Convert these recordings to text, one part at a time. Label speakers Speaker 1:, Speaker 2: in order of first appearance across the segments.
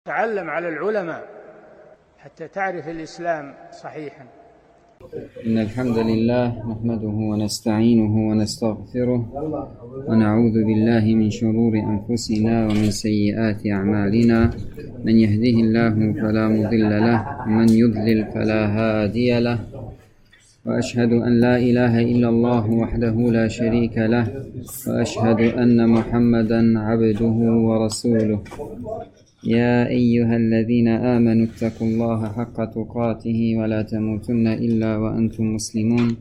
Speaker 1: تعلم على العلماء حتى تعرف الإسلام صحيحا.
Speaker 2: إن الحمد لله نحمده ونستعينه ونستغفره ونعوذ بالله من شرور أنفسنا ومن سيئات أعمالنا. من يهده الله فلا مضل له ومن يضلل فلا هادي له، وأشهد أن لا إله إلا الله وحده لا شريك له، وأشهد أن محمدا عبده ورسوله. يا أيها الذين آمنوا اتقوا الله حق تقاته ولا تموتن إلا وأنتم مسلمون.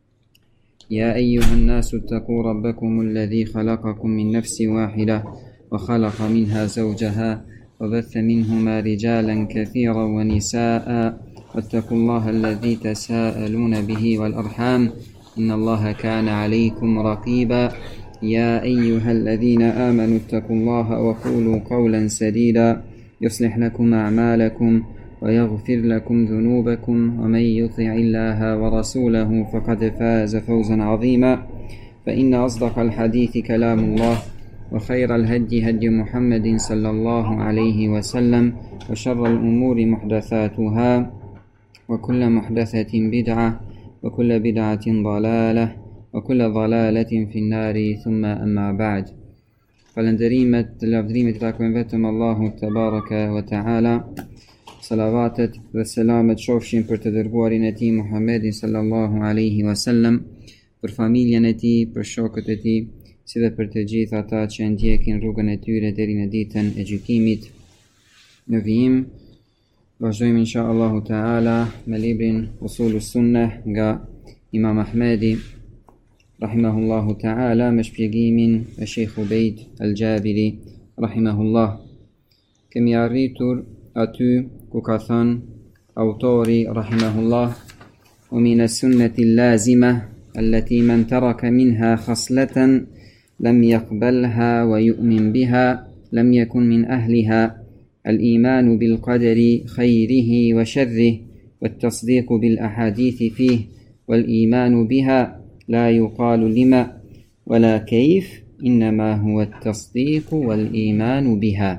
Speaker 2: يا أيها الناس اتقوا ربكم الذي خلقكم من نفس واحدة وخلق منها زوجها وبث منهما رجالا كثيرا ونساء، واتقوا الله الذي تساءلون به والأرحام إن الله كان عليكم رقيبا. يا أيها الذين آمنوا اتقوا الله وقولوا قولا سديدا يصلح لكم أعمالكم ويغفر لكم ذنوبكم، ومن يطع الله ورسوله فقد فاز فوزا عظيما. فإن أصدق الحديث كلام الله، وخير الهدي هدي محمد صلى الله عليه وسلم، وشر الأمور محدثاتها، وكل محدثة بدعة، وكل بدعة ضلالة، وكل ضلالة في النار. ثم أما بعد. Falënderimet, lavdrimet takojnë vetëm Allahut te baraka wa taala. Salavatet dhe selamet qofshin për të dërguarin e tij Muhammedin sallallahu alaihi wasallam, për familjen e tij, për shokët e tij, si dhe për të gjithë ata që ndjekin rrugën e tyre deri në ditën e gjykimit. Në vijim vazhdojmë inshallah taala me librin Usulus Sunnah nga Imam Ahmedi rahimahullahu ta'ala, me shpjegimin e Sheikh Ubejd al-Jabiri rahimahullah. Kemi arritur aty ku ka thënë autori rahimahullah: wa min as-sunnati al-lazima allati man taraka minha khaslatan lam yaqbalha wa yu'min biha lam yakun min ahliha al-iman bil qadari khayrihi wa sharrihi wat-tasdiq bil ahadith fihi wal iman biha لا يقال لما ولا كيف إنما هو التصديق والإيمان بها.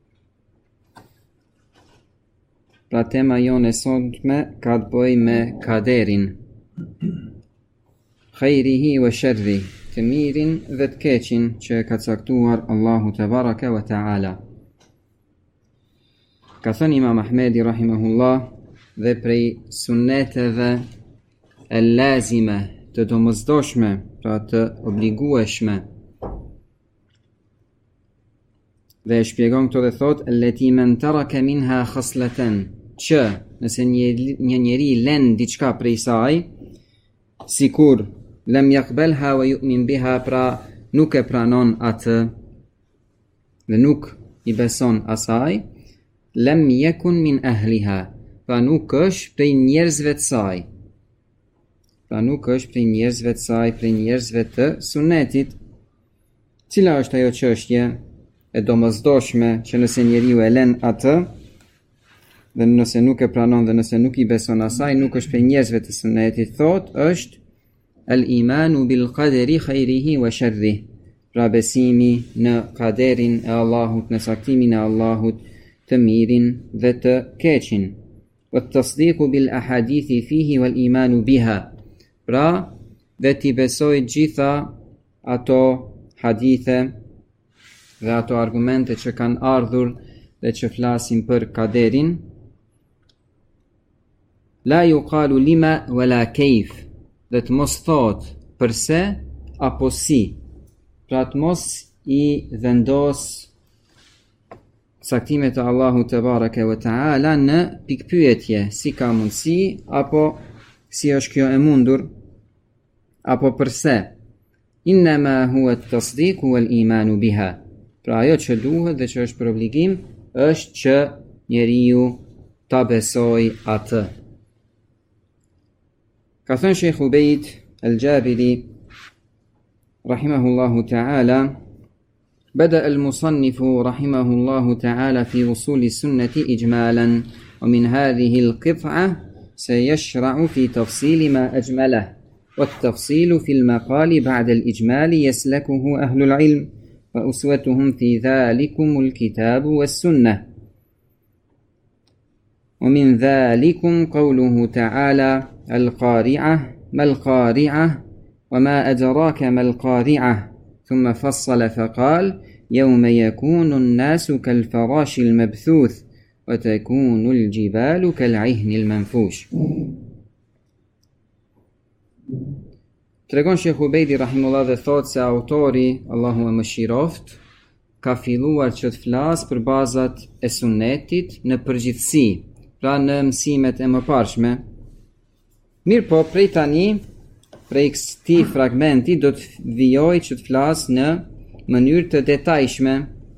Speaker 2: Pra tema jonë e sotme ka të bëjë me kaderin, khejrihi wa sharri, të mirin dhe të keqin që ka caktuar Allahu te baraka wa ta'ala. Ka thënë Imam Ahmedi rahimahullah, dhe prej sunneteve e lazime, të domosdoshme, pra të obligueshme. Dhe e shpjegon këto dhe thot: allati man taraka minha khaslatan, që nëse një njeri len diçka prej saj, sikur lam yaqbalha wa yu'min biha, pra nuk e pranon atë dhe nuk i beson asaj, lam yakun min ahliha, pra nuk është prej njerëzve të saj. Pra nuk është prej njerëzve të saj, prej njerëzve të sunetit. Cila është ajo çështje e domosdoshme që nëse njeriu e lën atë dhe nëse nuk e pranon dhe nëse nuk i beson asaj, nuk është prej njerëzve të sunetit, thot është al-imanu bil qadri khayrihi wa sharrihi, pra besimi në kaderin e Allahut, në saktimin e Allahut, të mirin dhe të keqin. Wa tasdiqu bil ahadithi fihi wal imanu biha, pra dhe t'i besoj gjitha ato hadithe dhe ato argumente që kanë ardhur dhe që flasin për kaderin. La yuqalu lima wala kayf, dhe të mos thot përse apo si, pra të mos i vendos saktimet e Allahu te baraka wa taala në pikpyetje, si ka mundsi apo si është kjo e mundur, apo përse. Innama huwa at-tasdiq wal iman biha, pra ajo që duhet dhe që është për obligim është që njeriu ta besoj atë. Ka thënë Sheikh Ubejd al-Jabiri rahimahullahu ta'ala: بدأ المصنف رحمه الله تعالى في وصول السنة إجمالا، ومن هذه القطعة سيشرع في تفصيل ما أجمله، والتفصيل في المقال بعد الإجمال يسلكه أهل العلم، وأسوتهم في ذلكم الكتاب والسنة. ومن ذلكم قوله تعالى القارعة ما القارعة وما أدراك ما القارعة ثم فصل فقال يوم يكون الناس كالفراش المبثوث وتكون الجبال كالعهن المنفوش. Tregon Shekhu Ubejdi rahimullah dhe thot se autori, Allahu e mëshiroft, ka filluar që të flasë për bazat e sunnetit në përgjithësi, pra në mësimet e mëparshme. Mirë po, prej tani, prej këtij fragmenti do të vijoj që të flasë në mënyrë të detajshme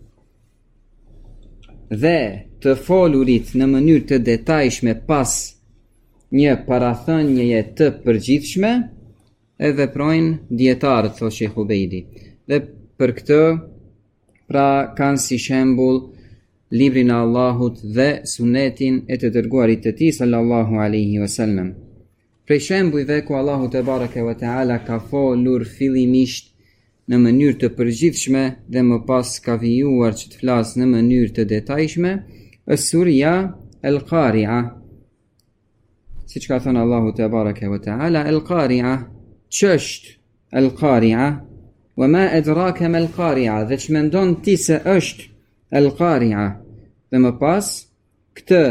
Speaker 2: dhe të folurit në mënyrë të detajshme pas një parathënjeje të përgjithshme e veprojnë dietarët, thotë Shekhu Ubejdi. Dhe për këtë, pra kanë si shembull librin e Allahut dhe sunetin e të dërguarit të tij sallallahu alaihi wasallam. Prej shembujve ku Allahu te bareke ve teala ka folur fillimisht në mënyrë të përgjithshme dhe më pas ka vijuar që të flasë në mënyrë të detajshme, është surja El-Qari'a. Siç ka thënë Allahu te bareke ve teala, El-Qari'a, ç'është El-Qari'a? Wa ma adraka ma al-Qari'a, dhe që mendon ti se është El-Qari'a. Dhe më pas, këtë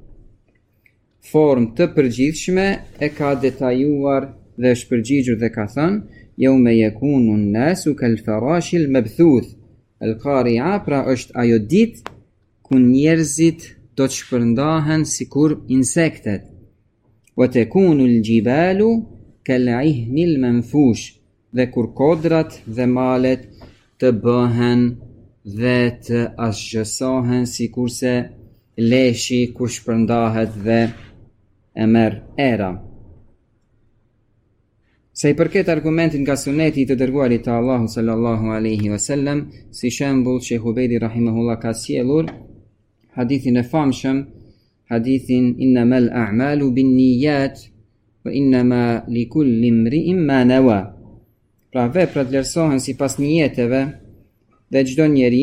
Speaker 2: formë të përgjithshme e ka detajuar dhe është përgjigjur dhe ka thënë, yawma yakunu an-nasu kal-farashi al-mabthuth. El-Qari'a pra është ajo ditë ku njerëzit do të shpërndahen sikur insektet. Wa takunu al-jibalu kal-'ihni al-manfush, dhe kur kodrat dhe malet të bëhen dhe të asgjësohen si kurse leshi kur shpërndahet dhe e merr era. Se i përket argumentin nga suneti të dërguarit të Allahu sallallahu alaihi wasallam, si shembull Shekhu Ubejdi rahimahullah ka sjellur hadithin e famshëm, hadithin innamal a'malu binniyat wa innama likulli imri'in ma nawa. Pra veprat vlerësohen sipas nijeteve dhe çdo njeri,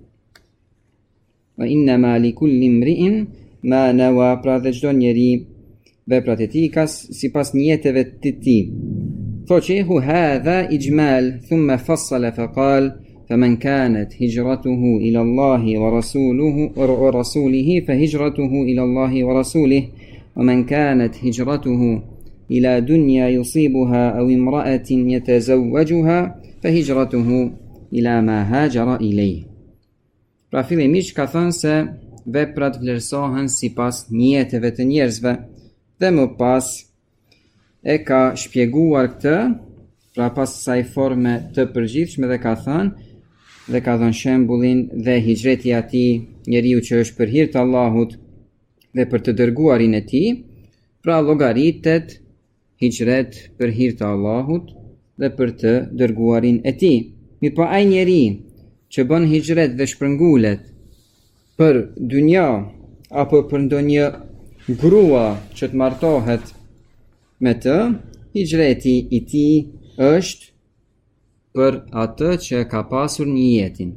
Speaker 2: wa innama likulli imri'in ma nawa, pra dhe çdo njeri veprat e tij ka sipas nijeteve të tij. Thoqehu hadha ijmal thumma fassala faqal faman kanat hijratuhu ila Allahi wa rasulihi fa hijratuhu ila Allahi wa rasulihi wa man kanat hijratuhu ila dunya yusibuha aw imra'atin yatazawwajuha fa hijratuhu ila ma hajara ilayh. Pra fillimisht ka thënë se veprat vlerësohen sipas nijeteve të njerëzve dhe më pas e ka shpjeguar këtë, pra pas kësaj forme të përgjithshme dhe ka thënë shembullin dhe hijreti i atij, njeriu që është për hir të Allahut dhe për të dërguarin e tij, pra llogaritet hijret për hir të Allahut dhe për të dërguarin e tij. Mirë po ai njeri që bën hijret dhe shpërngulet për dynja apo për ndonjë grua që të martohet me të, hijreti i tij është për atë që ka pasur niyetin.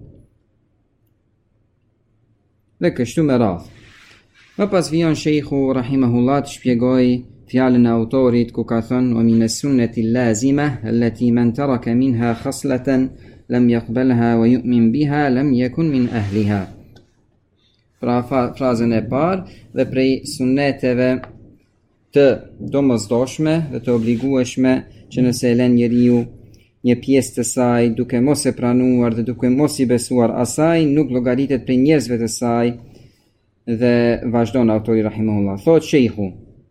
Speaker 2: Dhe kështu me radhë. Më pas vijon Shejhu rahimahullah të shpjegoj fjalën e autorit ku ka thënë wa min as-sunnati al-lazima allati man taraka minha khaslatan lam yaqbalha wa yu'min biha lam yakun min ahliha. Pra frazën e parë, dhe prej sunneteve të domosdoshme dhe të obligueshme që nëse e lën njeriu një pjesë të saj duke mos e pranuar dhe duke mos i besuar asaj, nuk llogaritet prej njerëzve të saj. Dhe vazhdon autori rahimahullah, thot Shejhu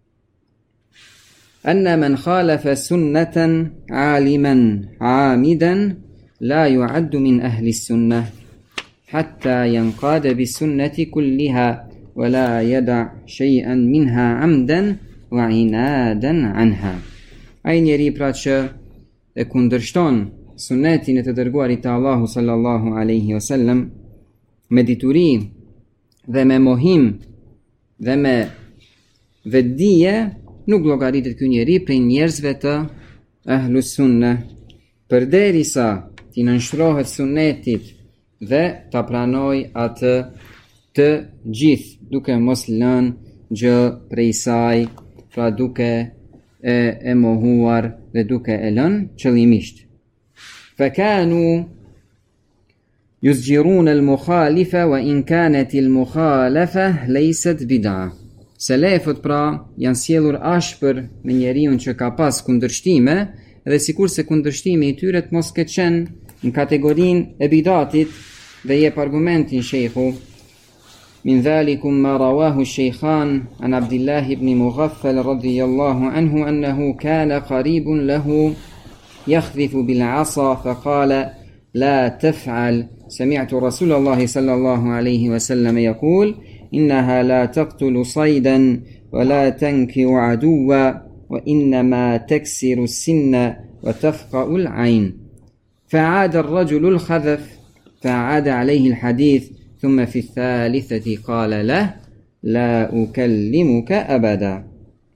Speaker 2: anna man khalafa sunnatan aliman amidan la yu'addu min ahli as-sunnah hatta yanqada bis-sunnati kulliha wa la yada' shay'an minha 'amdan wa 'inadan 'anha. Ai njeri pra që e kundërshton sunnetin e të dërguarit të Allahu sallallahu alaihi wasallam me dituri dhe me mohim dhe me vetdije, nuk llogaritet ky njeri prej njerëzve të ahlus sunne, përderisa t'i nënshtrohet sunnetit dhe ta pranoj atë të gjithë, duke mos lënë gjë prej saj, pra duke e mohuar dhe duke e lënë qëllimisht. فكانوا يزجرون المخالفة وإن كانت المخالفة ليست بدعة. Selefët pra janë sjellur ashpër me njeriu që ka pas kundërshtime, dhe sikurse kundërshtimi i tyre të mos ketë qenë në kategorinë e bidatit, dhe jep argumentin sheikhu: من ذلكم ما رواه الشيخان عن عبد الله بن مغفل رضي الله عنه أنه كان قريب له يخذف بالعصا فقال: لا تفعل، سمعت رسول الله صلى الله عليه وسلم يقول: إنها لا تقتل صيدا ولا تنكئ عدوا وإنما تكسر السن وتفقأ العين. فعاد الرجل الخذف فعاد عليه الحديث، ثم في الثالثة قال له: لا أكلمك أبدا.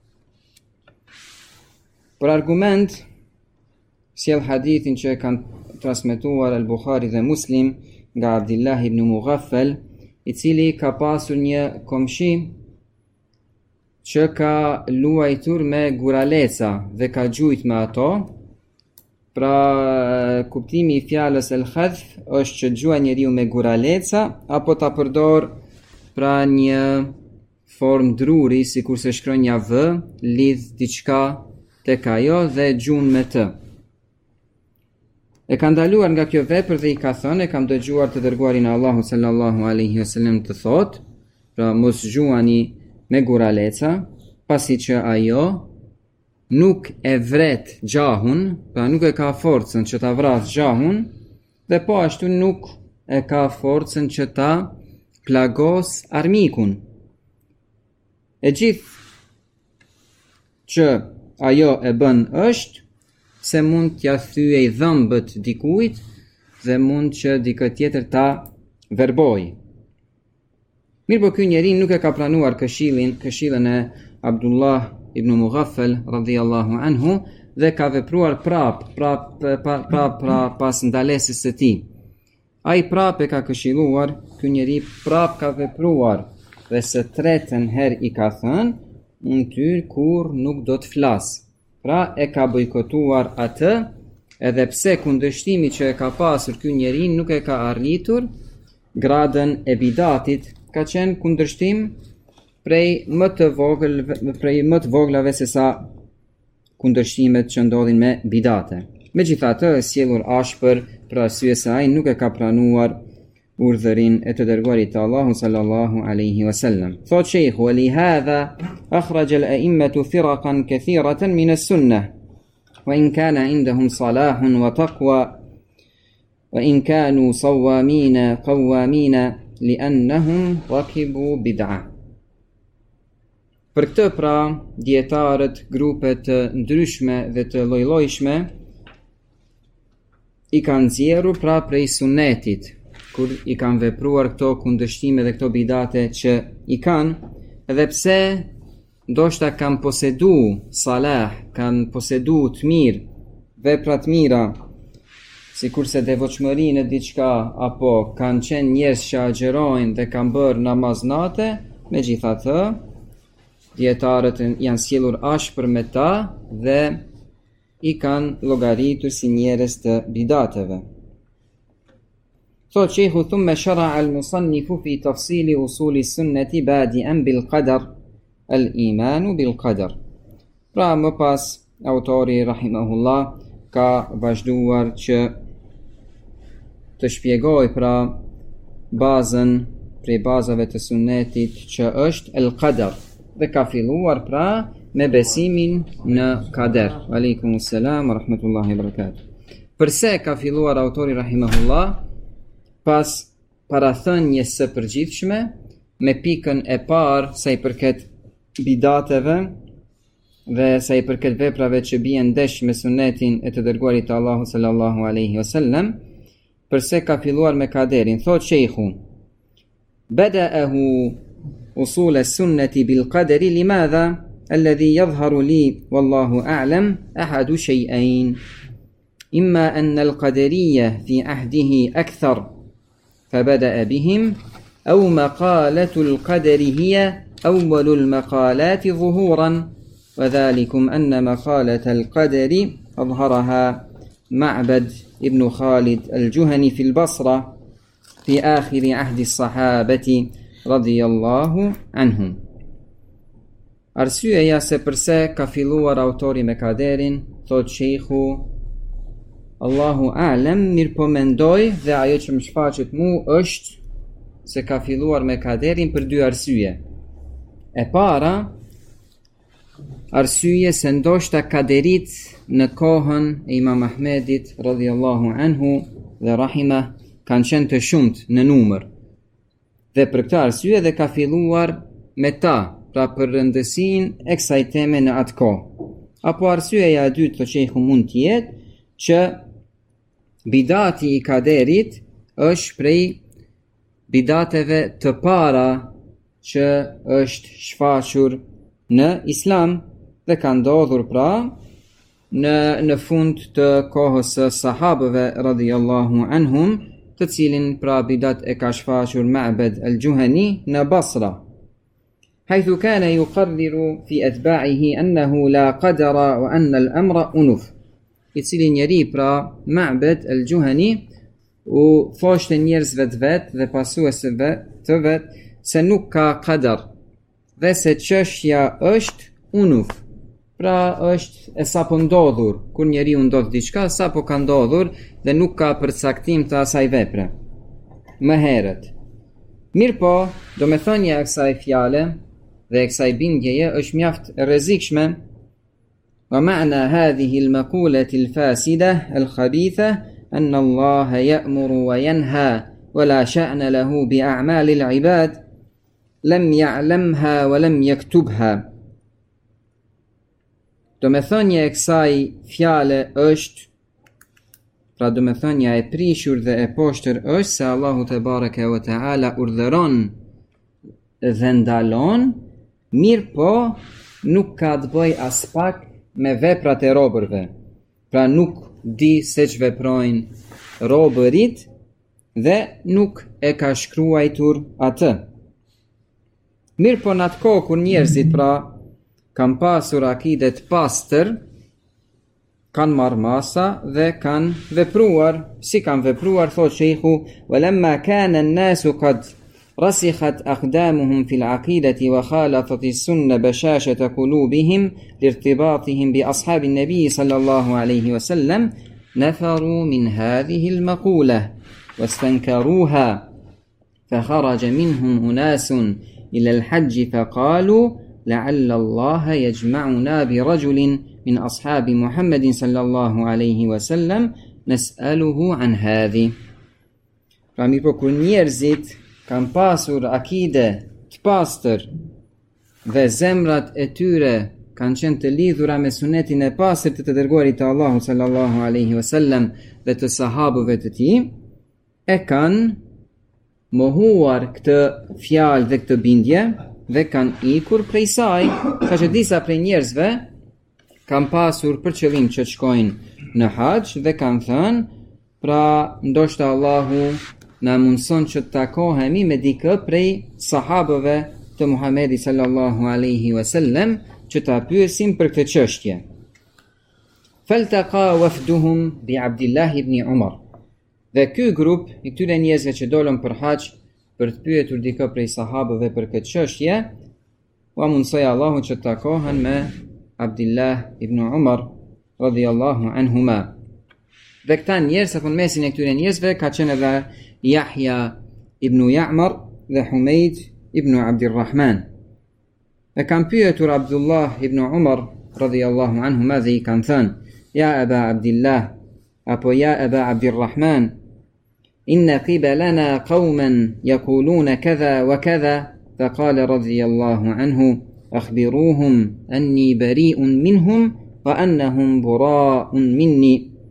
Speaker 2: Për argument sjell hadithin që kanë transmetuar Al-Bukhari dhe Muslim nga Abdullah ibn Mughaffal, i cili ka pasur një komshi që ka luajtur me guraleca dhe ka gjujt me ato. Pra kuptimi i fjalës el-khadf është që gjua njeriu me guraleca apo ta përdor pra një formë druri, sikur se shkron një v, lidh diçka tek ajo dhe gjun me të. E ka ndaluar nga kjo vepër dhe i ka thënë: e kam dëgjuar të dërguarin e Allahut sallallahu alaihi wasallam të thotë, pra mos gjuani me guraleca, pasi që ajo nuk e vret gjahun, pra nuk e ka forcën që ta vrasë gjahun, dhe po ashtu nuk e ka forcën që ta plagos armikun. E gjithë që ajo e bën është se mund t'ja thyej dhëmbët dikujt dhe mund që dikë tjetër ta verboj. Mirë po ky njeri nuk e ka pranuar këshillën e Abdullah ibn Mughaffal radhiyallahu anhu dhe ka vepruar prap pas ndalesës së tij. Ai prap e ka këshilluar, ky njeri prap ka vepruar dhe së tretën herë i ka thënë: unë ty kur nuk do të flas. Pra e ka bojkotuar atë, edhe pse kundërshtimi që e ka pasur ky njeri nuk e ka arritur gradën e bidatit, ka qenë kundërshtim prej më të voglave se sa kundërshtimet që ndodhin me bidate. Megjithatë, e sjellur ashpër për arsye se ai nuk e ka pranuar urdhërin e të dërguarit të Allahut sallallahu alaihi wasallam. Thot sheikhu: "Walihadha akhraj al-a'immatu firaqan kathiratan min as-sunnah, wa in kana 'indahum salahun wa taqwa, wa in kanu sawwamina qawwamina li'annahum rakibu bid'ah." Për këtë pra dietarët, grupe të ndryshme dhe të lloj-llojshme i kanë nxjerrur pra prej sunetit, kur i kanë vepruar këto kundërshtime dhe këto bidate që i kanë, edhe pse ndoshta kanë posedu salah, kanë posedu të mirë, vepra të mira, sikurse devotshmërinë e diçka, apo kanë qenë njerëz që agjerojnë dhe kanë bërë namaz nate, megjithatë dietarët janë sjellur ashpër me ta dhe i kanë llogaritur si njerëz të bidateve. Thot sheikhu: "Thumma shara'a al-musannifu fi tafsili usuli sunnati badi'an bil qadar, al-imanu bil qadar." Pra më pas autori rahimahullah ka vazhduar që të shpjegoj pra bazën prej bazave të sunnetit që është el-qadar, dhe ka filluar pra me besimin në kader. Aleikum selam wa rahmatullahi wa barakatuh. Përse ka filluar autori rahimahullah pas parathënies së përgjithshme me pikën e parë sa i përket bidateve dhe sa i përket veprave që bien ndesh me sunetin e të dërguarit të Allahut sallallahu alaihi wasallam, përse ka filluar me kaderin? Thot sheikhu: "Bada'ahu usul as-sunnati bil qadari limadha alladhi yadhharu li wallahu a'lam ahadu shay'ain, imma anna al-qadariyya fi ahdihi akthar فبدأ بهم أو مقالة القدر هي أول المقالات ظهورا، وذلكم أن مقالة القدر أظهرها معبد ابن خالد الجهني في البصرة في آخر عهد الصحابة رضي الله عنهم. Arsyeja se përse ka filluar autori me kaderin, thot sheikhu, Allahu a'lem, mirë po mendoj dhe ajo që më shfaqet mu është se ka filluar me kaderin për dy arsye. E para, arsye se ndoshta kaderit në kohën e Imam Ahmedit radhiyallahu anhu dhe rahimah kanë qenë të shumt në numër. Dhe për këtë arsye dhe ka filluar me ta, pra për rëndësinë e kësaj teme në atë kohë. Apo arsyeja e dytë të sheikhu mund të jetë që bidati i kaderit është prej bidateve të para që është shfaqur në Islam dhe ka ndodhur pra në fund të kohës së sahabëve radhiyallahu anhum, të cilin pra bidat e ka shfaqur Ma'bad al-Juhani në Basra. حيث كان يقرر في أتباعه أنه لا قدر وأن الأمر أنف. I cili njeri pra Ma'bad al-Juhani u thoshte njerëzve të vet dhe pasuesve të vet se nuk ka qadar dhe se çështja është unuf. Pra është e sapo ndodhur, kur njeriu ndodh diçka sapo ka ndodhur dhe nuk ka përcaktim të asaj vepre më herët. Mirë po, domethënia e kësaj fjale dhe e kësaj bindjeje është mjaft e rrezikshme. Wa ma'na hadhihi al-maqulati al-fasida al-khabitha an Allah ya'muru wa yanha wa la sha'na lahu bi a'mal al-ibad lam ya'lamha wa lam yaktubha. Domethënia e kësaj fjale është, pra domethënia e prishur dhe e poshtër është se Allahu te bareke ve taala urdhëron dhe ndalon, mirë po nuk ka të bëj as pak me veprat e robërve. Pra nuk di se që veprojnë robërit dhe nuk e ka shkruajtur atë. Mirë po në atë kohë kur njerëzit pra kanë pasur akide të pastër, kanë marrë masa dhe kanë vepruar, si kanë vepruar, thot sheikhu, walamma kana an-nasu qad رسخت أقدامهم في العقيدة وخالطت السنة بشاشة قلوبهم لارتباطهم بأصحاب النبي صلى الله عليه وسلم نفروا من هذه المقولة واستنكروها فخرج منهم أناس إلى الحج فقالوا لعل الله يجمعنا برجل من أصحاب محمد صلى الله عليه وسلم نسأله عن هذه. Pra po kur njerëzit kanë pasur akide të pastër dhe zemrat e tyre kanë qenë të lidhura me sunetin e pastër të dërguarit të Allahu sallallahu alaihi wasallam dhe të sahabëve të tij, e kanë mohuar këtë fjalë dhe këtë bindje dhe kanë ikur prej saj, saqë disa prej njerëzve kanë pasur për qëllim që të shkojnë në haxh dhe kanë thënë, pra ndoshta Allahu na mundson që të takohemi me dikë prej sahabëve të Muhamedit sallallahu alaihi wasallam që ta pyesim për këtë çështje. Faltaqa wafduhum bi Abdullah ibn Umar. Dhe ky grup i këtyre njerëzve që dolën për haxh për të pyetur dikë prej sahabëve për këtë çështje, u mundsoi Allahu që të takohen me Abdullah ibn Umar radhiyallahu anhuma. Dhe këta njerëz apo në mesin e këtyre njerëzve ka qenë edhe Yahya ibn Ya'mar dhe Humayd ibn Abdurrahman. E kanë pyetur Abdullah ibn Umar radhiyallahu anhuma dhe i kanë thënë: Ja Aba Abdillah, apo ja Aba Abdurrahman, inna qibalana qauman yaquluna kadha wa kadha, faqala radhiyallahu anhu akhbiruhum anni bari'un minhum wa annahum bura'un minni.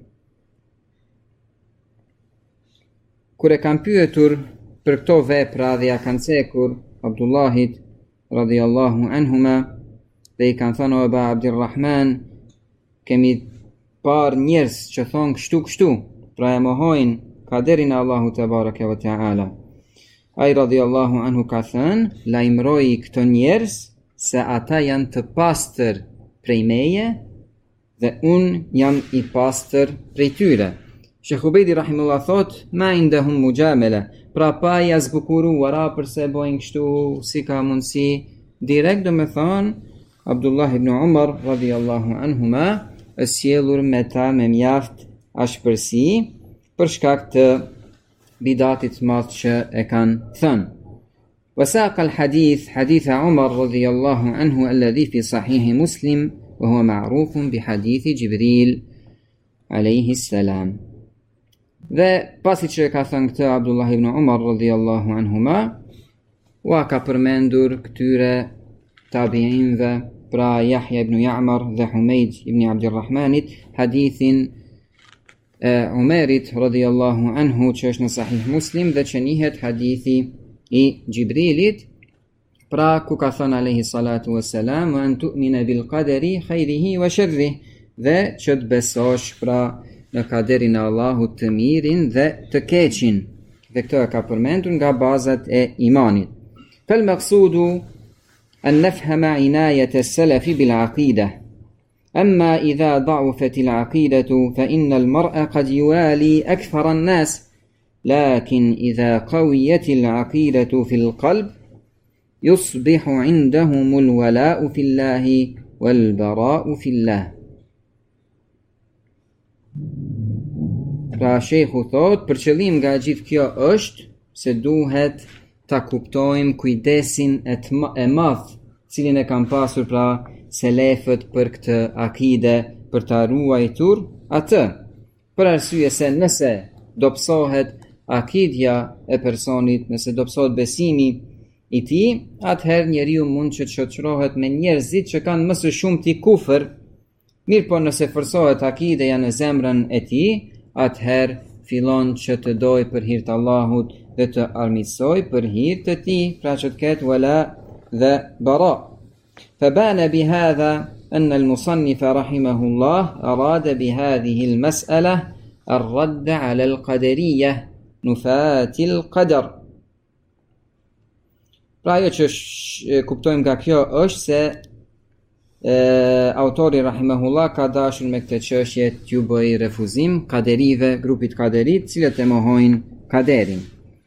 Speaker 2: Kur e kanë pyetur për këto vepra dhe ja kanë cekur Abdullahit radhiyallahu anhuma dhe i kanë thënë: O Aba Abdurrahman, kemi par njerëz që thonë kështu, pra e mohojnë kaderin e Allahu te bareke ve taala. ai radhiyallahu anhu ka thënë, lajmëroi këto njerëz se ata janë të pastër prej meje dhe unë jam i pastër prej tyre. Shekh Ubejdi rahimullah thot, ma indahum mujamela, pra pa ja zbukuruara përse bojnë kështu, si ka mundësi, direkt do me thonë, Abdullah ibn Umar radhiyallahu anhuma, është sjellur me ta me mjaft ashpërsi për shkak të bidatit madh që e kanë thënë. وساق الحديث حديث عمر رضي الله عنه الذي في صحيح مسلم وهو معروف بحديث جبريل عليه السلام. Dhe pasi që ka thënë këtë Abdullah ibn Umar radhiyallahu anhuma, ua ka përmendur këtyre tabiinve, pra Yahya ibn Ya'mar dhe Humeid ibn Abdirrahmanit, hadithin Umerit radhiyallahu anhu që është në Sahih Muslim dhe që njihet hadithi i Gjibrilit, pra ku ka thënë alayhi salatu wassalam, wa an tu'mina bil qadari khayrihi wa sharrihi, dhe që të besosh pra në kaderin e Allahut të mirin dhe të keqin. Dhe këto e ka përmendur nga bazat e imanit. Fal maqsudu an nafhama inayat as-salaf bil aqida. Amma idha da'ufat al-aqidatu fa inna al-mar'a qad yuwali akthara an-nas. لكن إذا قويت العقيدة في القلب يصبح عندهم الولاء في الله والبراء في الله. Pra shejhu thot, për qëllim nga gjithë kjo është se duhet ta kuptojmë kujdesin e madh cilin e kam pasur pra selefët për këtë akide, për ta ruajtur atë, për arsye se nëse dobësohet akidja e personit, nëse dobësohet besimi i tij, atëherë njeriu mund që të shoqërohet me njerëzit që kanë më së shumti kufër. Mirë po nëse forcohet akideja në zemrën e tij, atëherë fillon që të doj për hir të Allahut dhe të armiqsoj për hir të tij, pra që të ketë wala dhe bara. فبان بهذا أن المصنف رحمه الله أراد بهذه المسألة الرد على القدرية نفاة القدر. Pra ajo që kuptojmë nga kjo është se autori rahimahullah ka dashur me këtë çështje t'ju bëj refuzim kaderive, grupit kaderit, cilët e mohojnë kaderin.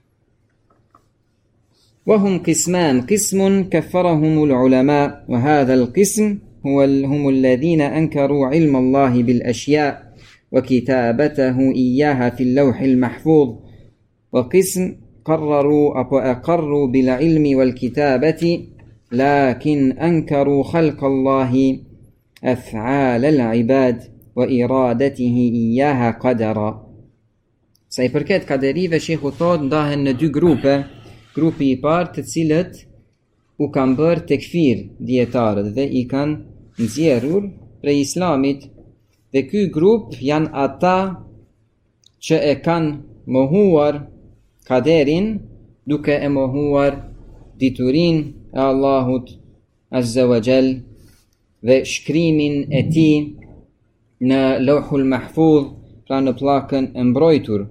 Speaker 2: وهم قسمان قسم كفرهم العلماء وهذا القسم هم الذين أنكروا علم الله بالأشياء وكتابته إياها في اللوح المحفوظ وقسم أقروا بالعلم والكتابة لكن أنكروا خلق الله أفعال العباد وإرادته إياها قدرا. Sa I përket kaderive, shehu thot ndahen në dy grupe. Grupi I parë të cilët u kanë bërë tekfir dietarët dhe I kanë nxjerrur prej Islamit, dhe ky grup janë ata që e kanë mohuar kaderin duke e mohuar diturinë e Allahut Azza wa Jall dhe shkrimin e tij në Lauhul Mahfuz, pra në pllakën e mbrojtur.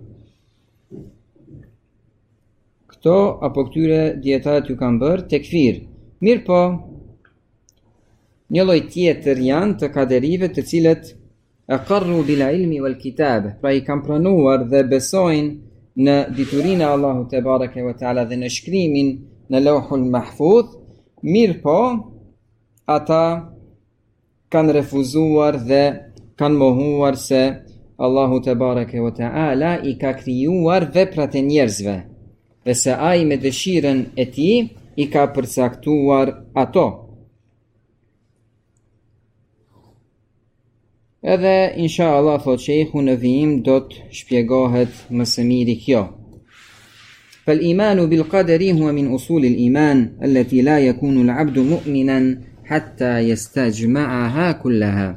Speaker 2: Këto apo këtyre dietarët ju kanë bërë tekfir. Mirë po, një lloj tjetër janë të kaderive të cilët aqarru bil ilmi wal kitab, pra I kanë pranuar dhe besojnë në diturinë e Allahut te bareke ve teala dhe në shkrimin në Lauhul Mahfuz. Mirë po, ata kanë refuzuar dhe kanë mohuar se Allahu te bareke ve teala I ka krijuar veprat e njerëzve, dhe se ai me dëshirën e tij I ka përcaktuar ato. Edhe inshallah thot sheikhu në vijim do të shpjegohet më së miri kjo. فالإيمان بالقدر هو من أصول الإيمان التي لا يكون العبد مؤمنا حتى يستجمعها كلها.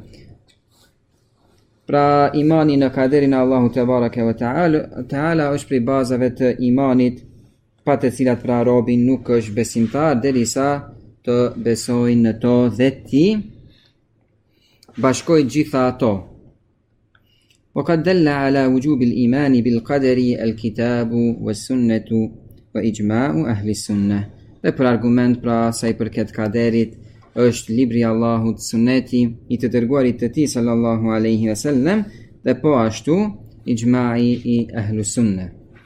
Speaker 2: Pra imani në kaderin e Allahut te bareke ve teala është prej bazave të imanit, pa të cilat pra robi nuk është besimtar derisa të besojnë në to dhe ti bashkoj gjitha ato. وقد دل على وجوب الإيمان بالقدر الكتاب والسنة وإجماع أهل السنة. Dhe për argument pra sa I përket kaderit është libri Allahut, sunneti I të dërguarit të tij sallallahu alaihi wasallam dhe po ashtu ijma'i I ahlus sunne.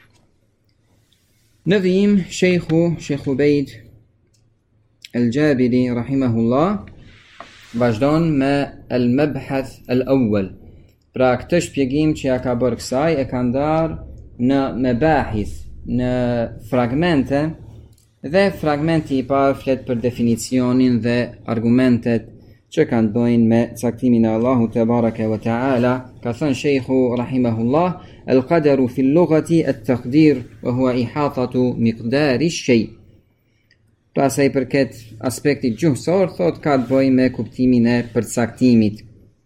Speaker 2: Në vijim Sheikh Ubejd al-Jabiri rahimahullah vazhdon me al-mabhath al-awwal. Pra këtë shpjegim që ja ka bërë kësaj e ka ndarë në mabahith, në fragmente. Dhe fragmenti I parë flet për definicionin dhe argumentet që kanë bëjnë me caktimin e Allahut te baraka wa taala. Ka thënë Sheikhu rahimahullah, al-qadaru fi al-lughati at-taqdir wa huwa ihatatu miqdari ash-shay. Pra sa I përket aspektit gjuhësor, thot ka të bëjë me kuptimin e përcaktimit.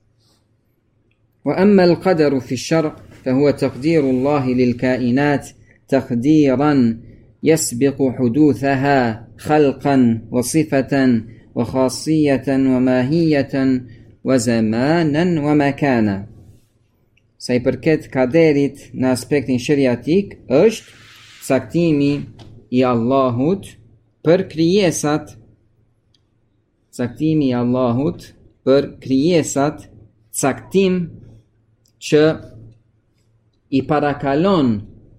Speaker 2: Wa amma al-qadaru fi ash-shar' fa huwa taqdiru Allah lil-kainat taqdiran يسبق حدوثها خلقا وصفة وخاصية وماهية وزمانا ومكانا. Sa I përket kaderit në aspektin shariatik është caktimi I Allahut për krijesat, caktimi I Allahut për krijesat, caktim që I parakalon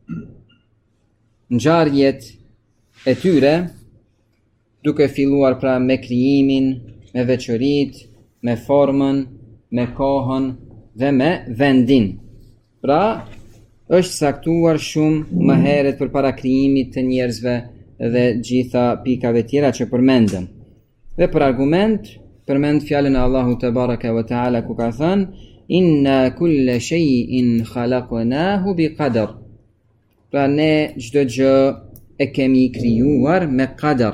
Speaker 2: ngjarjet e tyre, duke filluar pra me krijimin, me veçoritë, me formën, me kohën dhe me vendin. Pra, është saktuar shumë më herët përpara krijimit të njerëzve dhe gjitha pikave tjera që përmendëm. Dhe për argument, përmend fjalën e Allahut te baraka wa taala ku ka thënë: "Inna kulla shay'in khalaqnahu biqadar." Pra ne çdo gjë e kemi krijuar me qadar.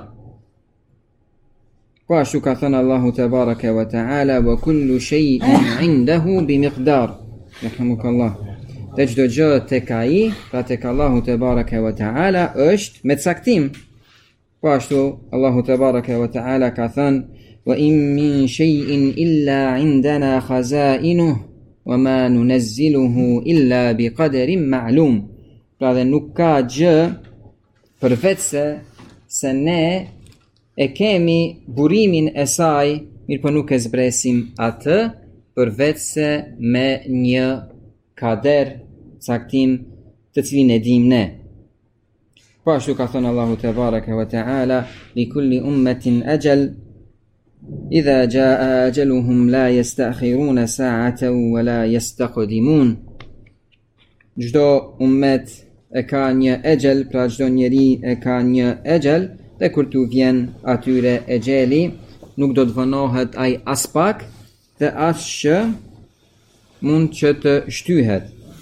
Speaker 2: Po ashtu ka thënë Allahu te baraka wa taala: "Wa kullu shay'in 'indahu bimiqdar." Rahmukallah. Dhe çdo gjë tek ai, pra tek Allahu te baraka wa taala është me caktim. Po ashtu Allahu te baraka wa taala ka thënë: "Wa in min shay'in illa 'indana khaza'inuhu wa ma nunazziluhu illa biqadarin ma'lum." Pra dhe nuk ka gjë përveç se ne e kemi burimin e saj, mirë po nuk e zbresim atë përveç se me një kader, caktim të cilin e dim ne. Po ashtu ka thënë Allahu te baraka wa taala: "Li kulli ummatin ajal, idha jaa ajaluhum la yasta'khiruna sa'atan wa la yastaqdimun." Çdo ummet e ka një ejel, pra çdo njeri e ka një ejel, dhe kur t'u vjen atyre ejeli, nuk do të vënohet ai as pak dhe as që mund që të shtyhet.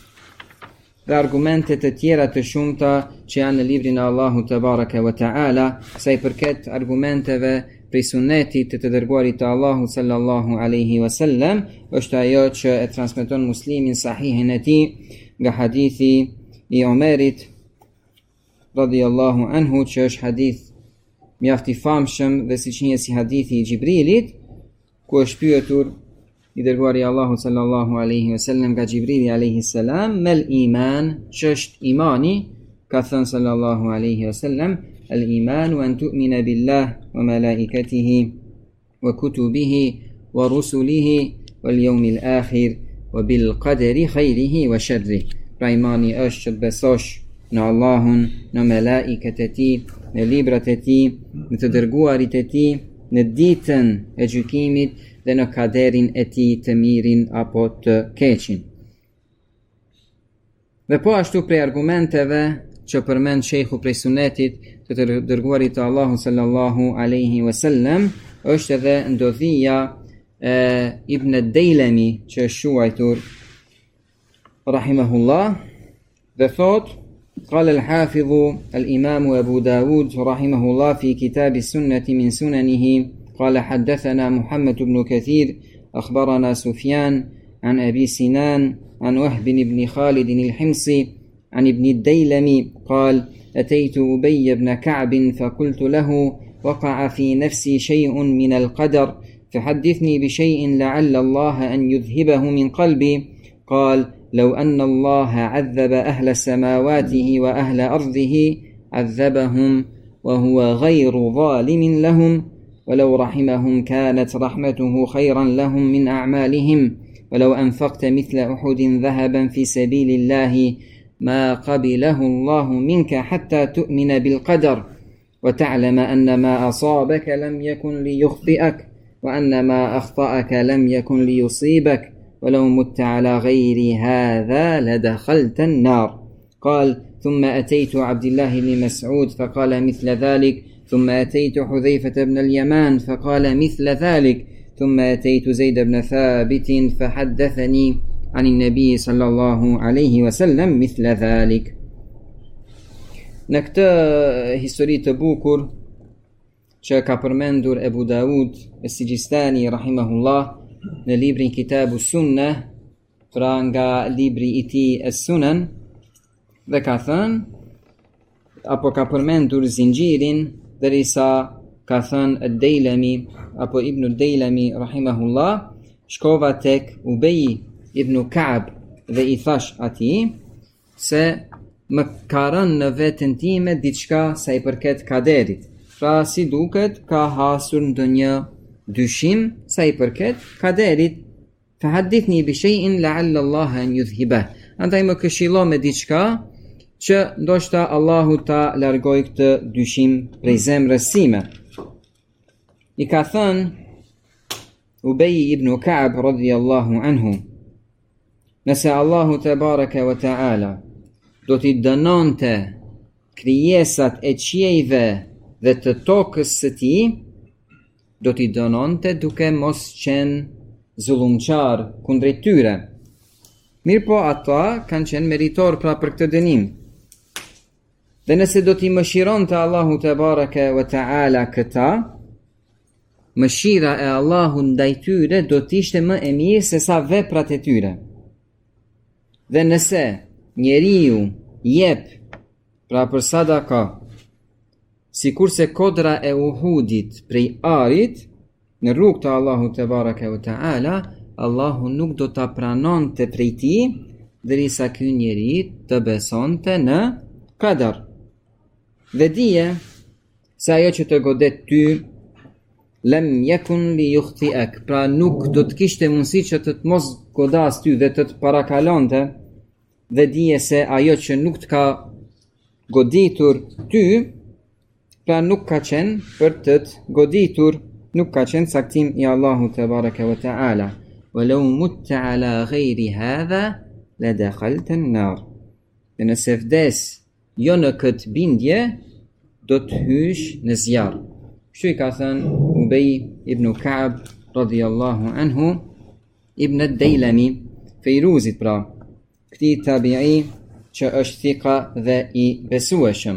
Speaker 2: Dhe argumentet e tjera të shumta që janë në librin e Allahut te baraka wa taala, sa I përket argumenteve prej sunetit të dërguarit të Allahut sallallahu alaihi wasallam, është ajo që e transmeton Muslimin sahihin e tij nga hadithi I Omerit radhiyallahu anhu, që është hadith mjaft I famshëm dhe siç njeh si hadithi I Xhibrilit, ku është pyetur I dërguari I Allahut sallallahu alaihi wasallam nga Xhibrili alaihi salam: "Mal iman?" Ç'është imani? Ka thënë sallallahu alaihi wasallam: "Al iman an tu'mina billah wa malaikatihi wa kutubihi wa rusulihi wal yawmil akhir wa bil qadari khayrihi wa sharrihi." Pra imani është që të besosh në Allahun, në melaiket e tij, në librat e tij, në të dërguarit e tij, në ditën e gjykimit dhe në kaderin e tij, të mirin apo të keqin. Dhe po ashtu prej argumenteve që përmend Sheikhu prej sunetit të dërguarit të Allahut sallallahu alaihi wasallam është edhe ndodhia e Ibn ad-Dailami, që është shuajtur rahimahullah, dhe thot: قال الحافظ الإمام أبو داود رحمه الله في كتاب السنة من سننه قال حدثنا محمد بن كثير أخبرنا سفيان عن أبي سنان عن وهب بن خالد الحمصي عن ابن الديلمي قال أتيت أبي بن كعب فقلت له وقع في نفسي شيء من القدر فحدثني بشيء لعل الله أن يذهبه من قلبي. قال: لو أن الله عذب أهل سماواته وأهل أرضه عذبهم وهو غير ظالم لهم ولو رحمهم كانت رحمته خيرا لهم من أعمالهم ولو أنفقت مثل أحد ذهبا في سبيل الله ما قبله الله منك حتى تؤمن بالقدر وتعلم أن ما أصابك لم يكن ليخطئك وأن ما أخطأك لم يكن ليصيبك ولو مت على غير هذا لدخلت النار. قال: ثم أتيت عبد الله بن مسعود فقال مثل ذلك، ثم أتيت حذيفة بن اليمان فقال مثل ذلك، ثم أتيت زيد بن ثابت فحدثني عن النبي صلى الله عليه وسلم مثل ذلك. Në këtë histori të bukur që ka përmendur Ebu Daud Es-Sijistani rahimahullah në librin Kitabu Sunnah, pra nga libri i tij Es-Sunan, dhe ka thënë apo ka përmendur zinxhirin derisa ka thënë Ad-Dailami apo Ibn Ad-Dailami rahimahullah, shkova tek Ubej ibn Ka'b dhe i thash atij se më ka rënë në veten time diçka sa i përket kaderit. Pra si duket ka hasur ndonjë dyshim sa i përket kaderit. Fahaddithni bi shay'in la'alla Allah an yudhhibah. Andaj më këshillo me diçka që ndoshta Allahu ta largoj këtë dyshim prej zemrës sime. I ka thënë Ubej ibn Ka'b radhiyallahu anhu: nëse Allahu te baraka wa ta'ala do t'i dënonte krijesat e qiejve dhe të tokës së tij, do t'i dënonte duke mos qenë zullumçar kundrejt tyre. Mirë po ata kanë qenë meritor pra për këtë dënim. Dhe nëse do t'i mëshironte Allahu te baraka wa ta'ala këta, mëshira e Allahut ndaj tyre do t'ishte më e mirë se sa veprat e tyre. Dhe nëse njeriu jep pra për sadaka sikurse kodra e Uhudit prej arit në rrugë të Allahut te baraka wa ta'ala, Allahu nuk do ta pranonte prej tij derisa ky njeri të besonte në qadar. Dhe dije se ajo që të godet ty lam yakun li yukhti'ak, pra nuk do të kishte mundësi që të mos godas ty dhe të të parakalonte. Dhe dije se ajo që nuk të ka goditur ty, pra nuk ka qenë për të të goditur, nuk ka qenë saktim i Allahu te baraka wa ta'ala. Walau mutta ala ghayri hadha la dakhalta an-nar. Dhe nëse vdes jo në këtë bindje, do të hysh në zjarr. Kështu i ka thënë Ubej ibn Ka'b radhiyallahu anhu ibn Ad-Dailami, Fejruzit pra, këti tabi'i që është thika dhe i besueshëm.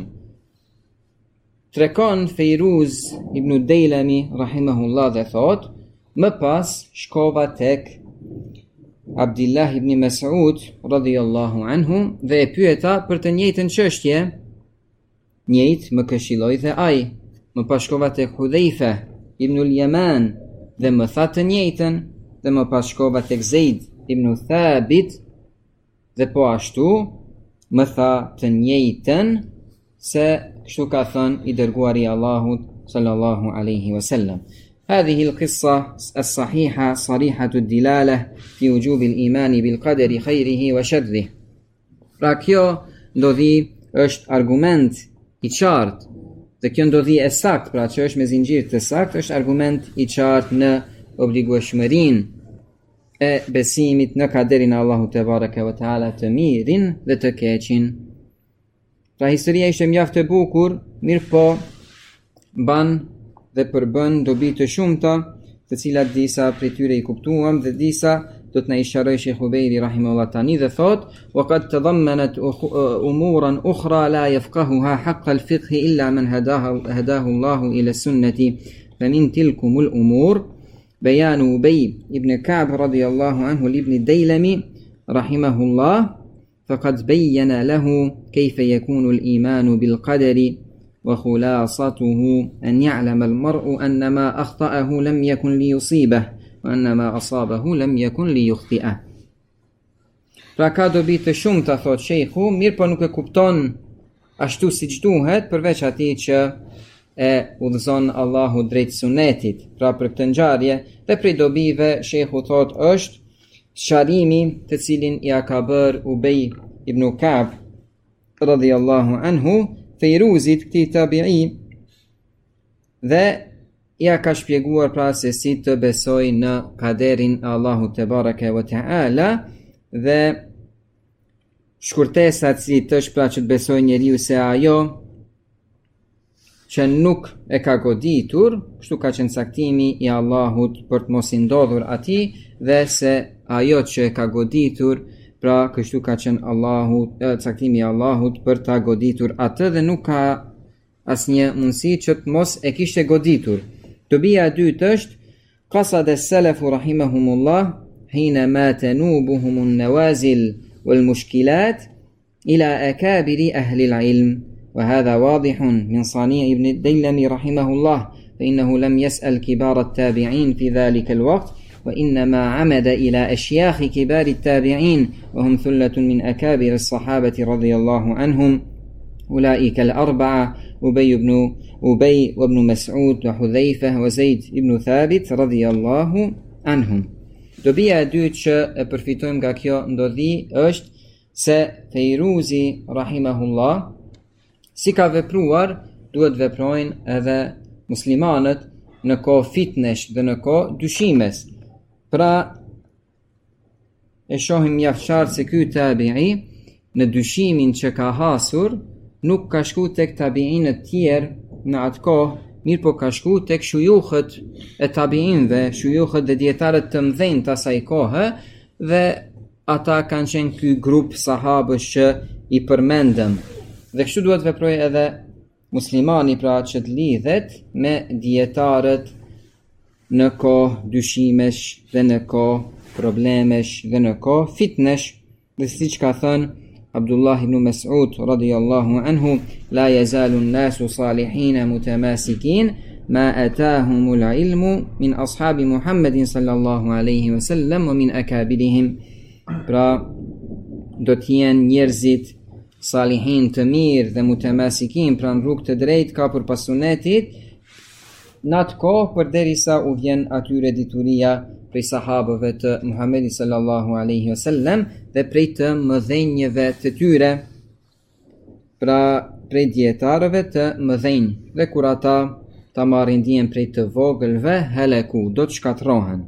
Speaker 2: Trekon Fejruz ibn Ad-Dailami rahimahullah dhe thot: më pas shkova tek Abdullah ibn Mas'ud radhiyallahu anhu dhe e pyeta për të njëjtën çështje. Njëjtë më këshilloi dhe ai. Më pas shkova tek Hudhaifa ibn al-Yaman dhe më tha të njëjtën, dhe më pas shkova tek Zeid ibn Thabit dhe po ashtu më tha të njëjtën, se kështu ka thënë i dërguari i Allahut sallallahu alaihi wasallam. هذه القصة الصحيحة صريحة الدلالة في وجوب الإيمان بالقدر خيره وشره. Pra kjo ndodhi është argument i qartë, dhe kjo ndodhi e sakt, pra që është me zinxhir të sakt, është argument i qartë në obligueshmërinë e besimit në kaderin e Allahut te baraka wa taala, të mirin dhe të keqin. Pra historia ishte mjaft e bukur, mirë po ban dhe përbën dobi të shumta, të cilat disa prej tyre i kuptuam dhe disa do të na isharoj Sheikh Ubejri rahimahullah tani dhe thot: وقد تضمنت أمورا أخرى لا يفقهها حق الفقه إلا من هداه الله إلى السنة فمن تلكم الأمور بيان أبي ابن كعب رضي الله عنه لابن الديلمي رحمه الله فقد بين له كيف يكون الإيمان بالقدر وخلاصته أن يعلم المرء أن ما أخطأه لم يكن ليصيبه وأن ما أصابه لم يكن ليخطئه. Pra ka dobi të shumë të thot shejhu, mirë po nuk e kupton ashtu siç duhet, përveç atij që e udhëzon Allahu drejt sunetit. Pra për këtë ngjarje dhe prej dobive shehu thot është sharimi të cilin ja ka bër Ubej ibn Ka'b radhiyallahu anhu Fejruzit, këtij tabi'i, dhe ja ka shpjeguar pra se si të besoj në kaderin Allahu te bareke ve taala dhe shkurtesa e cilit është pra që të besoj njeriu se ajo që nuk e ka goditur, kështu ka qenë caktimi i Allahut për të mos i ndodhur atij, dhe se ajo që e ka goditur, pra kështu ka qenë caktimi i Allahut për ta goditur atë dhe nuk ka asnjë mundësi që të mos e kishte goditur. Dobia e dytë është qasada as-salafu rahimahumullah hina ma tanubuhum an-nawazil wal mushkilat ila akabiri ahli al-ilm. وهذا واضح من صنيع ابن الديلمي رحمه الله فإنه لم يسأل كبار التابعين في ذلك الوقت وإنما عمد إلى أشياخ كبار التابعين وهم ثلة من أكابر الصحابة رضي الله عنهم أولئك الأربعة أبي وابن مسعود وحذيفة وزيد بن ثابت رضي الله عنهم. Dobia e dytë që e përfitojmë nga kjo ndodhi është se Fejruzi rahimahullah si ka vepruar, duhet veprojnë edhe muslimanët në kohë fitnesh dhe në kohë dyshimes. Pra, e shohim mjaft qartë se ky tabi'i në dyshimin që ka hasur, nuk ka shku tek tabi'inët tjerë në atë kohë, mirë po ka shku tek shujuhët e tabi'inëve, shujuhët dhe dietarët të mëdhenj të asaj kohe, dhe ata kanë qenë ky grup sahabësh që i përmendëm. Dhe kështu duhet veproj edhe muslimani, pra që të lidhet me dietarët në kohë dyshimesh dhe në kohë problemesh dhe në kohë fitnesh. Dhe siç ka thënë Abdullah ibn Mas'ud radiyallahu anhu, la yazalu an-nasu salihin mutamasikin ma atahumul ilmu min ashabi Muhammedin sallallahu alaihi wasallam wa min akabirihim. Pra do të jenë njerëzit salihin të mirë dhe mutamasikin, pra në rrugë të drejtë ka për pasunetit në atë kohë, përderisa u vjen atyre dituria prej sahabëve të Muhamedit sallallahu alaihi wasallam dhe prej të mëdhenjëve të tyre, pra prej dietarëve të mëdhenj, dhe kur ata ta marrin dijen prej të vogëlve, heleku, do të shkatërrohen.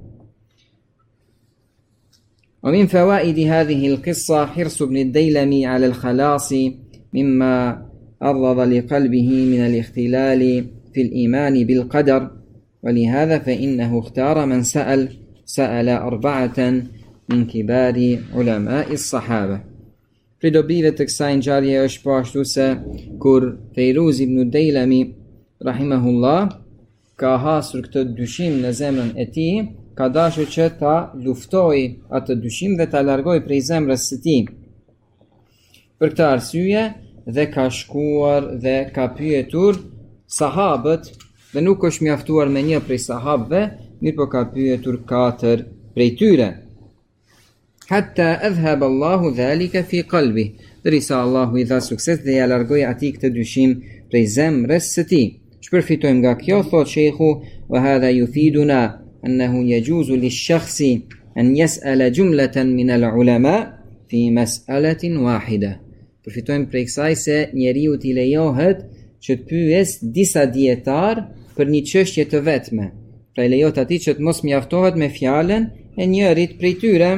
Speaker 2: ومن فوائد هذه القصة حرص ابن الديلمي على الخلاص مما أرض لقلبه من الاختلال في الإيمان بالقدر، ولهذا فإنه اختار من سأل 4 من كبار علماء الصحابة. Prej dobive të kësaj ngjarje është po ashtu se kur Fejruz ibn Dejlemi rahimahullah ka hasur këtë dyshim në zemrën e tij, ka dashur që ta luftoj atë dyshim dhe ta largoj prej zemrës së tij. Për këtë arsye dhe ka shkuar dhe ka pyetur sahabët, dhe nuk është mjaftuar me një prej sahabëve, mirë po ka pyetur 4 prej tyre. Hatta adhhab Allahu dhalika fi qalbi, derisa Allahu i dha sukses dhe ja largoi atij këtë dyshim prej zemrës së tij. Ç'përfitojmë nga kjo, thot shehu, wa hadha yufiduna أنه يجوز للشخص أن يسأل جملة من العلماء في مسألة واحدة. Përfitojmë prej kësaj se njeriu t'i lejohet që të pyes disa dietar për një çështje të vetme. Pra i lejohet atij që të mos mjaftohet me fjalën e njërit prej tyre.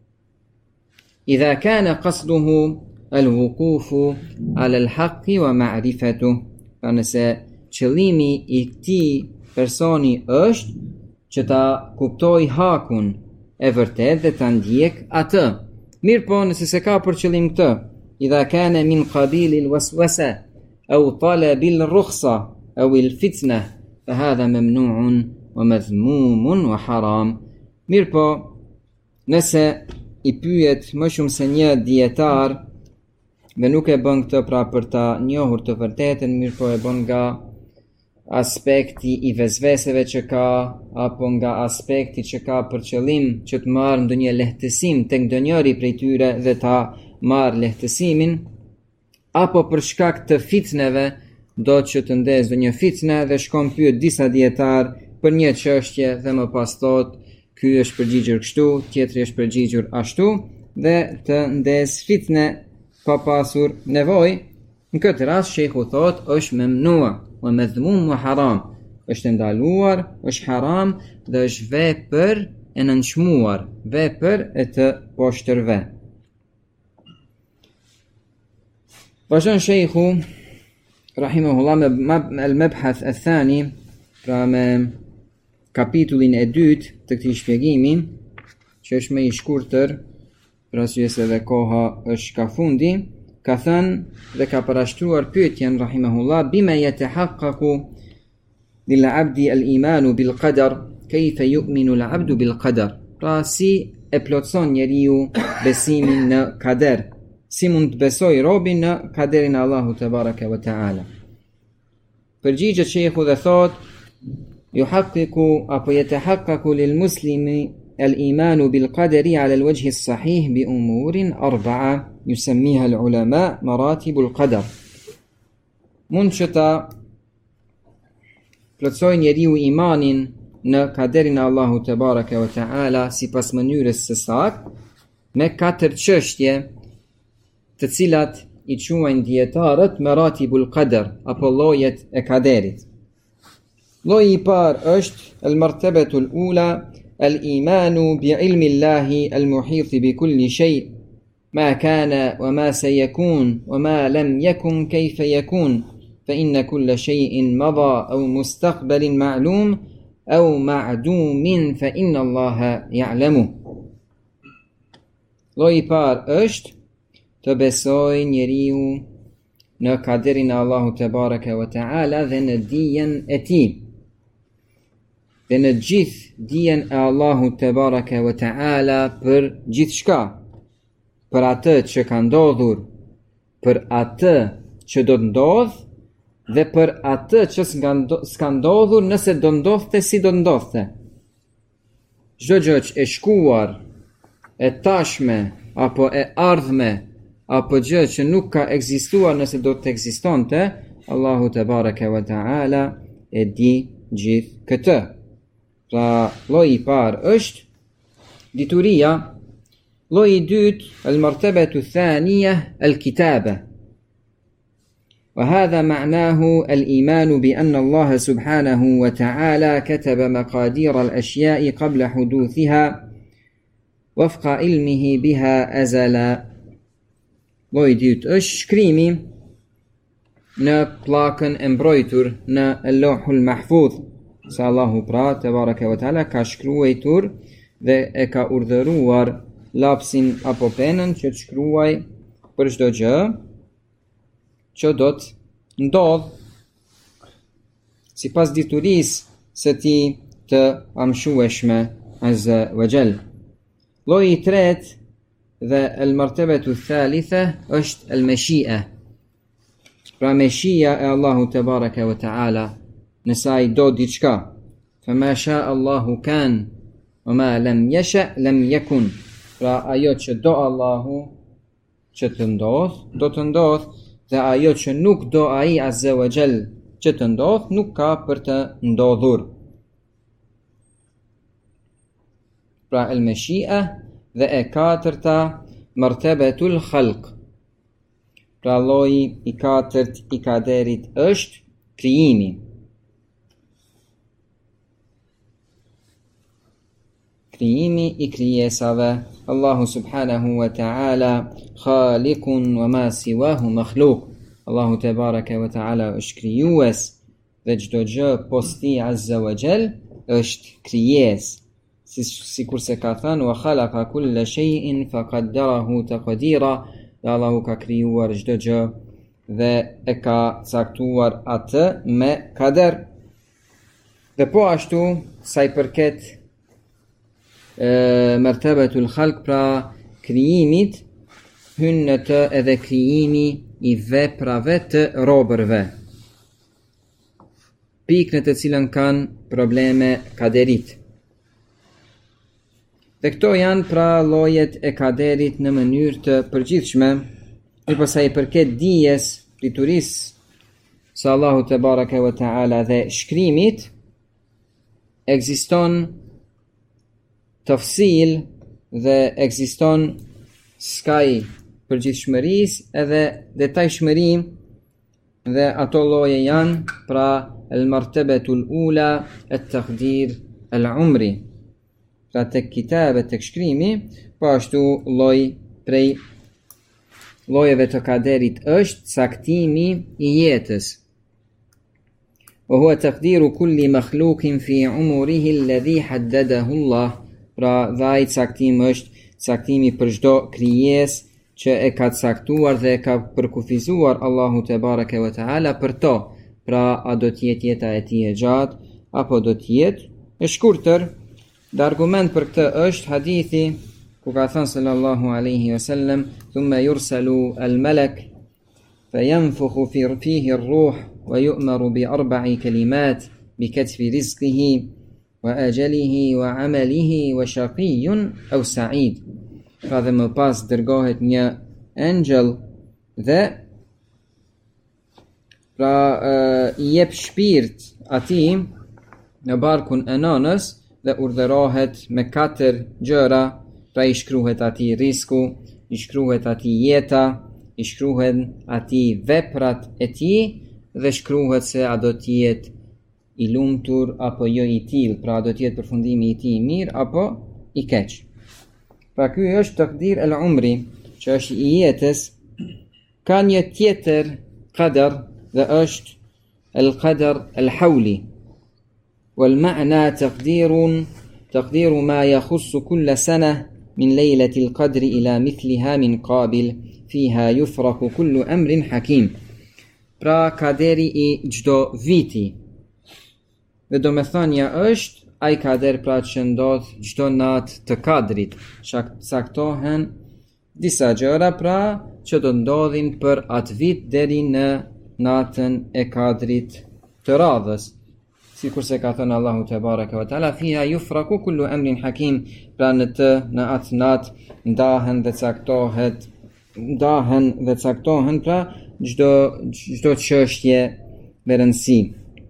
Speaker 2: إذا كان قصده الوقوف على الحق ومعرفته. Pra nëse qëllimi i këtij personi është që ta kuptoj hakun e vërtet dhe ta ndjek atë. Mirë po nëse se ka për qëllim këtë, idha kana min qabilil waswasa au talabil rukhsa au il fitna, fa hadha mamnu'un wa madhmumun wa haram. Mirë po nëse i pyet më shumë se një dietar dhe nuk e bën këtë pra për ta njohur të vërtetën, mirë po e bën nga aspekti i vezveseve që ka, apo nga aspekti që ka për qëllim që të marrë ndonjë lehtësim tek ndonjëri prej tyre dhe ta marrë lehtësimin, apo për shkak të fitneve, do që të ndezë një fitne dhe shkon pyet disa dietar për një çështje dhe më pas thot, ky është përgjigjur kështu, tjetri është përgjigjur ashtu dhe të ndezë fitne pa pasur nevojë. Në këtë rast shehu thot është memnua, wa madhmum wa haram, është ndaluar, është haram dhe është vepër e nënçmuar, vepër e të poshtërve. Vazhdon shehu rahimahullah me al-mabhath al-thani, pra me kapitullin e dytë të këtij shpjegimi, që është më i shkurtër, për arsye se dhe koha është ka fundi, ka thënë dhe ka parashtruar pyetjen rahimahullah, bima yatahaqqaqu lil abdi al-imanu bil qadar, kayfa yu'minu al-abdu bil qadar. Pra si e plotson njeriu besimin në kader, si mund të besoj robi në kaderin e Allahu te baraka ve taala. Përgjigjet shehu dhe thot, yuhaqqiqu apo yatahaqqaqu lil muslimi al-imanu bil qadari ala al-wajhi as-sahih bi umurin arba'a yusammiha al-ulama maratibul qadar. Mund që ta plotsoj njeriu imanin në kaderin e Allahu te baraka ve taala sipas mënyrës së saktë me 4 çështje, të cilat i quajnë dietarët maratibul qadar apo llojet e kaderit. Lloji i parë është al-martabatul ula al-imanu bi ilmi Allahi al-muhit bi kulli shay ma kana wa ma sayakun wa ma lam yakun kayfa yakun fa inna kulla shay'in madha aw mustaqbalin ma'lum aw ma'dumin fa inna Allaha ya'lamu. Lloji i parë është të besoj njeriu në kaderin e Allahu te baraka ve taala dhe në dijen e tij. Dhe në gjithë dijen e Allahu te baraka ve taala për gjithçka, për atë që ka ndodhur, për atë që do të ndodh dhe për atë që s'ka ndodhur nëse do ndodhte si do ndodhte. Çdo gjë që e shkuar, e tashme apo e ardhme apo gjë që nuk ka ekzistuar nëse do të ekzistonte, Allahu te baraka ve taala e di gjithë këtë. Pra lloji i parë është dituria, lloji i dytë al-martabatu ath-thaniya al-kitaba. وهذا معناه الإيمان بأن الله سبحانه وتعالى كتب مقادير الأشياء قبل حدوثها وفق علمه بها أزلا. Lloji i dytë është shkrimi në pllakën e mbrojtur në Allahul Mahfuz, se Allahu pra te baraka ve taala ka shkruar dhe e ka urdhëruar lapsin apo penën që të shkruaj për çdo gjë që do të ndodh sipas diturisë së tij të amshueshme azza wa jall. Lloji i tretë dhe al-martabatu ath-thalitha është al-mashia. Pra mashia e Allahu te baraka ve taala, nëse ai do diçka, fa ma sha Allahu kan wa ma lam yasha lam yakun. Pra ajo që do Allahu që të ndodh, do të ndodh, dhe ajo që nuk do ai azza wa jall që të ndodh, nuk ka për të ndodhur. Pra al-mashia. Dhe e katërta martabatul khalq. Pra lloji i katërt i kaderit është krijimi. Krijimi i krijesave. Allahu subhanahu wa ta'ala khaliqun wa ma siwahu makhluq. Allahu te baraka wa ta'ala është krijues dhe çdo gjë posti azza wa jall është krijesë. Si kurse ka thënë wa khalaqa kulla shay'in faqaddarahu taqdira, dhe Allahu ka krijuar çdo gjë dhe e ka caktuar atë me kader. Dhe po ashtu sa i përket martabatul khalq, pra krijimit, hyn në të edhe krijimi i veprave të robërve, pikë në të cilën kanë probleme kaderit. Dhe këto janë pra llojet e kaderit në mënyrë të përgjithshme, Mirë sa I përket dijes, priturisë së Allahu te baraka wa taala dhe shkrimit, ekziston tafsil dhe ekziston skaj përgjithshmërisë edhe detajshmëri dhe ato lloje janë pra el-martabatul ula at-taqdir al-umri. Pra tek kitabet, tek shkrimi, po ashtu lloj prej llojeve të kaderit është caktimi I jetës. Wa huwa taqdiru kulli makhluqin fi umurihi alladhi haddadahu Allah. Pra ai caktim është caktimi për çdo krijesë që e ka caktuar dhe e ka përkufizuar Allahu te baraka wa taala për to. Pra a do të jetë jeta e tij e gjatë apo do të jetë e shkurtër. Dhe argument për këtë është hadithi ku ka thënë sallallahu alaihi wasallam thumma yursalu al-malak fayanfukhu fihi ar-ruh wa yu'maru bi 4 kalimat bi katfi rizqihi wa ajalihi wa amalihi wa shaqiyyun aw sa'id. Pra dhe më pas dërgohet një angjël dhe pra I jep shpirt atij në barkun e nënës dhe urdhërohet me 4 gjëra. Pra I shkruhet atij risku, I shkruhet atij jeta, I shkruhen atij veprat e tij dhe shkruhet se a do të jetë I lumtur apo jo I till, pra a do të jetë përfundimi I tij I mirë apo I keq. Pra ky është taqdir el-umri, që është I jetës. Ka një tjetër qadar dhe është el-qadar el-hawli. Wal-ma'na taqdiru ma yakhussu kulla sana min lejleti l-qadri ila mithliha min qabil fiha yufraku kullu amrin hakim. Pra kaderi I çdo viti. Dhe do me thënia është ai kader pra që ndodh çdo natë të kadrit. Caktohen disa gjëra pra që do ndodhin për atë vit deri në natën e kadrit të radhës. Sikur se ka thënë Allahu te baraka wa taala fiha yufraku kullu amrin hakim. Pra në atë natë ndahen dhe caktohen pra çdo çështje me rëndësi.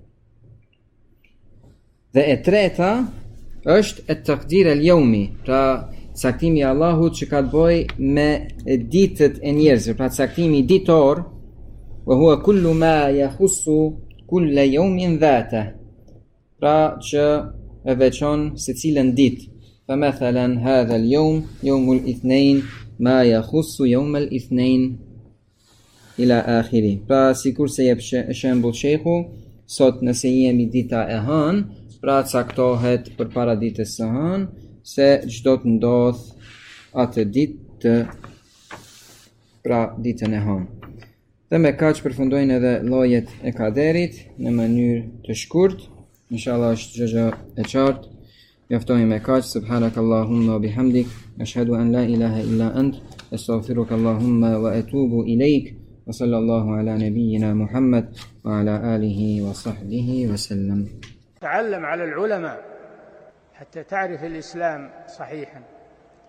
Speaker 2: Dhe e treta është et-taqdir el-yawmi, pra caktimi I Allahut që ka të bëjë me ditët e njerëzve, pra caktimi ditor, wa huwa kullu ma yakhussu kulla yawmin dhata. Pra që e veçon secilën ditë. Fa mathalan hadha al-yawm yawmul ithnain ma yakhussu yawmal ithnain ila akhiri. Pra sikur se jep shembull shehu, sot nëse jemi dita e hënë, pra caktohet përpara ditës së hënë se çdo të ndodh atë ditë, pra ditën e hënë. Dhe me kaq përfundojnë edhe llojet e kaderit në mënyrë të shkurtë. Inshallah është gjë e qartë. Mjaftohemi me kaq. Subhanakallahumma wa bihamdik, ashhadu an la ilaha illa ant, astaghfiruka Allahumma wa atubu ilaik. Wa sallallahu ala nabiyyina Muhammad wa ala alihi wa sahbihi wa sallam.
Speaker 1: تعلم على العلماء حتى تعرف الإسلام صحيحا.